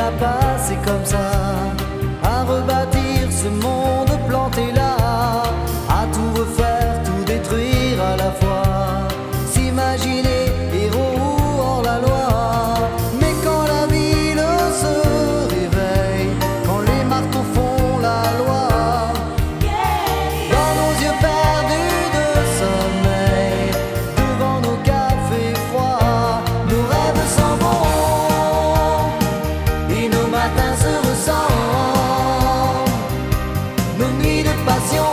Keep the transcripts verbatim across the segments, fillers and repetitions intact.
à passer comme ça, à rebâtir ce monde planté là, à tout refaire, tout détruire à la fois, s'imaginer héros ou hors la loi. Mais quand la ville se réveille, quand les marteaux font la loi, dans nos yeux perdus de sommeil, devant nos cafés froids, nos rêves s'en vont et nos matins se ressemblent, nos nuits de passion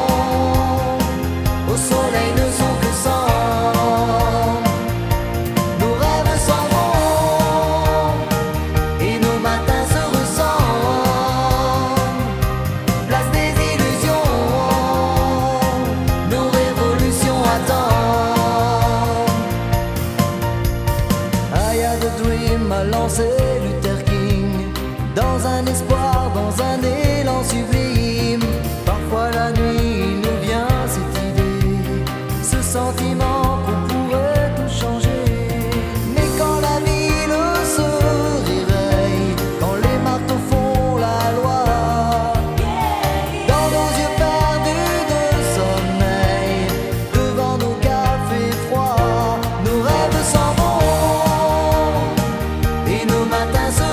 au soleil ne sont que sang. Nos rêves s'en vont et nos matins se ressemblent, place des illusions, nos révolutions attendent. I had a dream, a lancé Luther King, dans un espoir, dans un élan sublime. Parfois la nuit il nous vient cette idée, ce sentiment qu'on pourrait tout changer. Mais quand la ville se réveille, quand les marteaux font la loi, dans nos yeux perdus de sommeil, devant nos cafés froids, nos rêves s'en vont et nos matins se